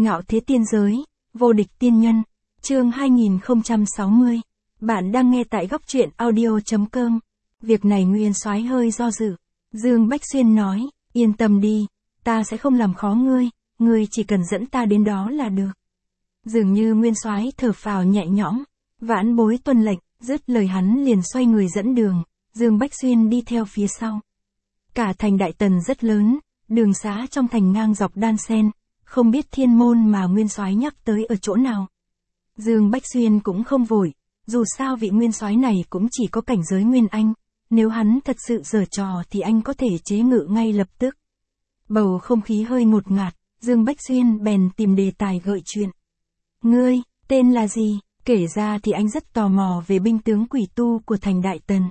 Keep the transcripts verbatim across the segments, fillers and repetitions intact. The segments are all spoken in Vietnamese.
Ngạo thế tiên giới, vô địch tiên nhân, chương hai nghìn không trăm sáu mươi. Bạn đang nghe tại góc truyện audio chấm com. Việc này Nguyên Soái hơi do dự. Dương Bách Xuyên nói, yên tâm đi, ta sẽ không làm khó ngươi, ngươi chỉ cần dẫn ta đến đó là được. Dường như Nguyên Soái thở phào nhẹ nhõm, Vãn Bối tuân lệnh, dứt lời hắn liền xoay người dẫn đường, Dương Bách Xuyên đi theo phía sau. Cả thành Đại Tần rất lớn, đường xá trong thành ngang dọc đan xen, không biết thiên môn mà Nguyên Soái nhắc tới ở chỗ nào. Dương Bách Xuyên cũng không vội, dù sao vị Nguyên Soái này cũng chỉ có cảnh giới Nguyên Anh, nếu hắn thật sự giở trò thì anh có thể chế ngự ngay lập tức. Bầu không khí hơi ngột ngạt, Dương Bách Xuyên bèn tìm đề tài gợi chuyện. Ngươi, tên là gì? Kể ra thì anh rất tò mò về binh tướng quỷ tu của thành Đại Tần.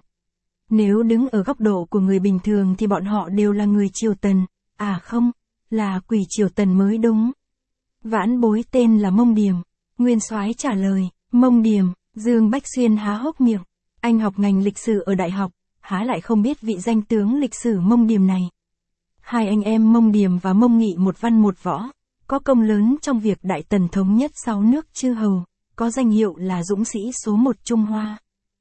Nếu đứng ở góc độ của người bình thường thì bọn họ đều là người Triều Tần, à không, là quỷ Triều Tần mới đúng. Vãn Bối tên là Mông Điềm. Nguyên Soái trả lời, Mông Điềm. Dương Bách Xuyên há hốc miệng. Anh học ngành lịch sử ở đại học, há lại không biết vị danh tướng lịch sử Mông Điềm này. Hai anh em Mông Điềm và Mông Nghị một văn một võ, có công lớn trong việc Đại Tần thống nhất sáu nước chư hầu, có danh hiệu là dũng sĩ số một Trung Hoa.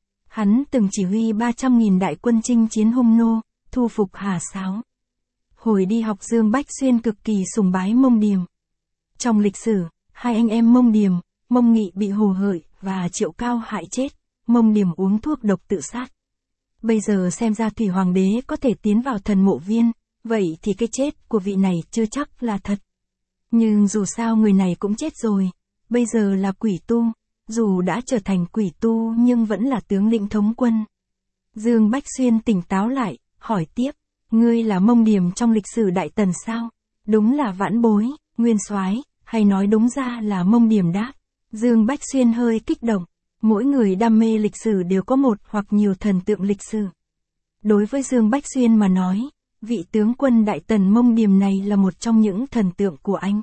Hắn từng chỉ huy ba trăm nghìn đại quân chinh chiến Hung Nô, thu phục Hà Sáo. Hồi đi học Dương Bách Xuyên cực kỳ sùng bái Mông Điềm. Trong lịch sử, hai anh em Mông Điềm, Mông Nghị bị Hồ Hợi và Triệu Cao hại chết, Mông Điềm uống thuốc độc tự sát. Bây giờ xem ra Thủy Hoàng đế có thể tiến vào thần mộ viên, vậy thì cái chết của vị này chưa chắc là thật. Nhưng dù sao người này cũng chết rồi, bây giờ là quỷ tu, dù đã trở thành quỷ tu nhưng vẫn là tướng lĩnh thống quân. Dương Bách Xuyên tỉnh táo lại, hỏi tiếp, ngươi là Mông Điềm trong lịch sử Đại Tần sao? Đúng là Vãn Bối, Nguyên Soái, hay nói đúng ra là Mông Điềm đáp. Dương Bách Xuyên hơi kích động, mỗi người đam mê lịch sử đều có một hoặc nhiều thần tượng lịch sử. Đối với Dương Bách Xuyên mà nói, vị tướng quân Đại Tần Mông Điềm này là một trong những thần tượng của anh.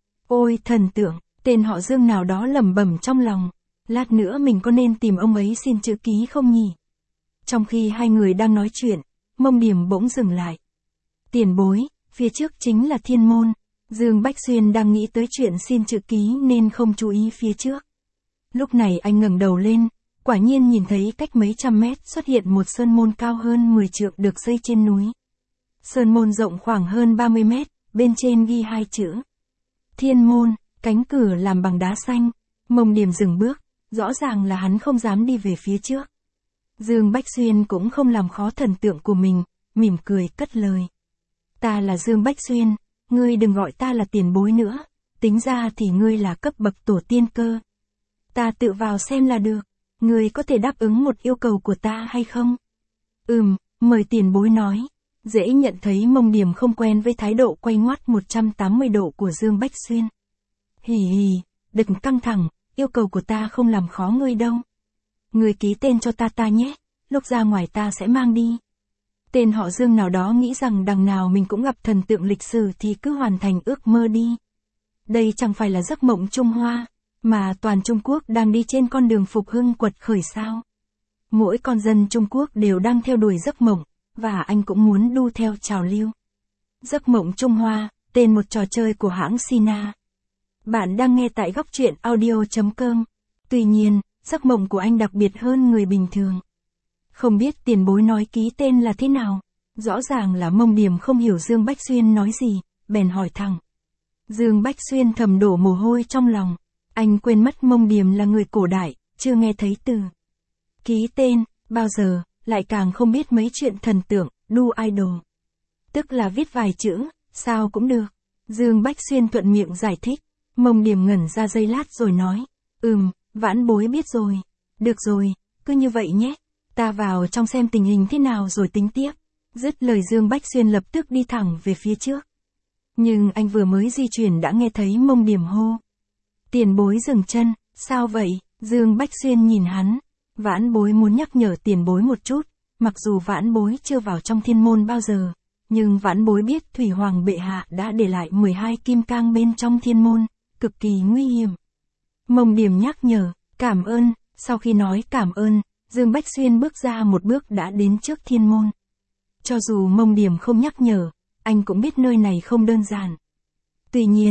Ôi thần tượng, tên họ Dương nào đó lẩm bẩm trong lòng, lát nữa mình có nên tìm ông ấy xin chữ ký không nhỉ? Trong khi hai người đang nói chuyện, Mông Điềm bỗng dừng lại. Tiền bối, phía trước chính là thiên môn. Dương Bách Xuyên đang nghĩ tới chuyện xin chữ ký nên không chú ý phía trước. Lúc này anh ngẩng đầu lên, quả nhiên nhìn thấy cách mấy trăm mét xuất hiện một sơn môn cao hơn mười trượng được xây trên núi. Sơn môn rộng khoảng hơn ba mươi mét, bên trên ghi hai chữ. Thiên môn, cánh cửa làm bằng đá xanh. Mông Điềm dừng bước, rõ ràng là hắn không dám đi về phía trước. Dương Bách Xuyên cũng không làm khó thần tượng của mình, mỉm cười cất lời. Ta là Dương Bách Xuyên, ngươi đừng gọi ta là tiền bối nữa, tính ra thì ngươi là cấp bậc tổ tiên cơ. Ta tự vào xem là được, ngươi có thể đáp ứng một yêu cầu của ta hay không? Ừm, mời tiền bối nói. Dễ nhận thấy Mông Điềm không quen với thái độ quay ngoắt một trăm tám mươi độ của Dương Bách Xuyên. Hì hì, đừng căng thẳng, yêu cầu của ta không làm khó ngươi đâu. Ngươi ký tên cho ta ta nhé, lúc ra ngoài ta sẽ mang đi. Tên họ Dương nào đó nghĩ rằng đằng nào mình cũng gặp thần tượng lịch sử thì cứ hoàn thành ước mơ đi. Đây chẳng phải là giấc mộng Trung Hoa, mà toàn Trung Quốc đang đi trên con đường phục hưng quật khởi sao. Mỗi con dân Trung Quốc đều đang theo đuổi giấc mộng, và anh cũng muốn đu theo trào lưu. Giấc mộng Trung Hoa, tên một trò chơi của hãng Sina. Bạn đang nghe tại góc truyện audio chấm com. Tuy nhiên, giấc mộng của anh đặc biệt hơn người bình thường. Không biết tiền bối nói ký tên là thế nào? Rõ ràng là Mông Điềm không hiểu Dương Bách Xuyên nói gì, bèn hỏi thẳng. Dương Bách Xuyên thầm đổ mồ hôi trong lòng. Anh quên mất Mông Điềm là người cổ đại, chưa nghe thấy từ ký tên, bao giờ, lại càng không biết mấy chuyện thần tượng, đu idol. Tức là viết vài chữ, sao cũng được. Dương Bách Xuyên thuận miệng giải thích. Mông Điềm ngẩn ra giây lát rồi nói. Ừm, Vãn Bối biết rồi. Được rồi, cứ như vậy nhé. Ta vào trong xem tình hình thế nào rồi tính tiếp. Dứt lời Dương Bách Xuyên lập tức đi thẳng về phía trước. Nhưng anh vừa mới di chuyển đã nghe thấy Mông Điềm hô. Tiền bối dừng chân, sao vậy? Dương Bách Xuyên nhìn hắn. Vãn Bối muốn nhắc nhở tiền bối một chút, mặc dù Vãn Bối chưa vào trong thiên môn bao giờ, nhưng Vãn Bối biết Thủy Hoàng bệ hạ đã để lại mười hai kim cang bên trong thiên môn, cực kỳ nguy hiểm. Mông Điềm nhắc nhở, cảm ơn. Sau khi nói cảm ơn, Dương Bách Xuyên bước ra một bước đã đến trước thiên môn. Cho dù Mông Điềm không nhắc nhở, anh cũng biết nơi này không đơn giản. Tuy nhiên,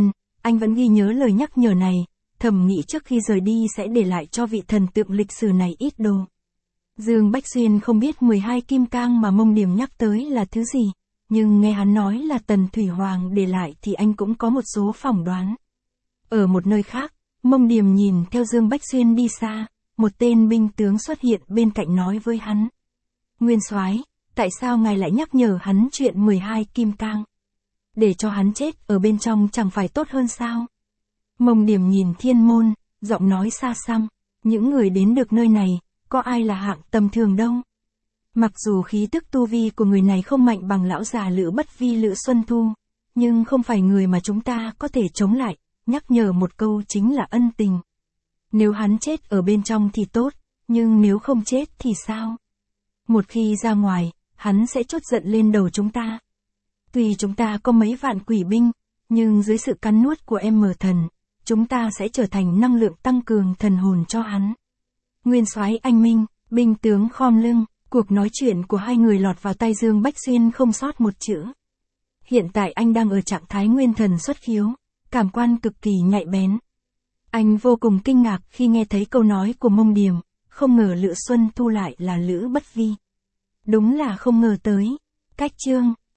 anh vẫn ghi nhớ lời nhắc nhở này, thầm nghĩ trước khi rời đi sẽ để lại cho vị thần tượng lịch sử này ít đồ. Dương Bách Xuyên không biết mười hai kim cang mà Mông Điểm nhắc tới là thứ gì, nhưng nghe hắn nói là Tần Thủy Hoàng để lại thì anh cũng có một số phỏng đoán. Ở một nơi khác, Mông Điểm nhìn theo Dương Bách Xuyên đi xa, một tên binh tướng xuất hiện bên cạnh nói với hắn. Nguyên soái, tại sao ngài lại nhắc nhở hắn chuyện mười hai kim cang? Để cho hắn chết ở bên trong chẳng phải tốt hơn sao? Mông Điểm nhìn Thiên Môn, giọng nói xa xăm, những người đến được nơi này, có ai là hạng tầm thường đâu. Mặc dù khí tức tu vi của người này không mạnh bằng lão già Lữ Bất Vi Lữ Xuân Thu, nhưng không phải người mà chúng ta có thể chống lại, nhắc nhở một câu chính là ân tình. Nếu hắn chết ở bên trong thì tốt, nhưng nếu không chết thì sao? Một khi ra ngoài, hắn sẽ trút giận lên đầu chúng ta. Tuy chúng ta có mấy vạn quỷ binh, nhưng dưới sự cắn nuốt của em mờ thần, chúng ta sẽ trở thành năng lượng tăng cường thần hồn cho hắn. Nguyên soái anh minh, binh tướng khom lưng, cuộc nói chuyện của hai người lọt vào tai Dương Bách Xuyên không sót một chữ. Hiện tại anh đang ở trạng thái nguyên thần xuất khiếu, cảm quan cực kỳ nhạy bén. Anh vô cùng kinh ngạc khi nghe thấy câu nói của Mông Điểm, không ngờ Lữ Xuân Thu lại là Lữ Bất Vi. Đúng là không ngờ tới. Cách chương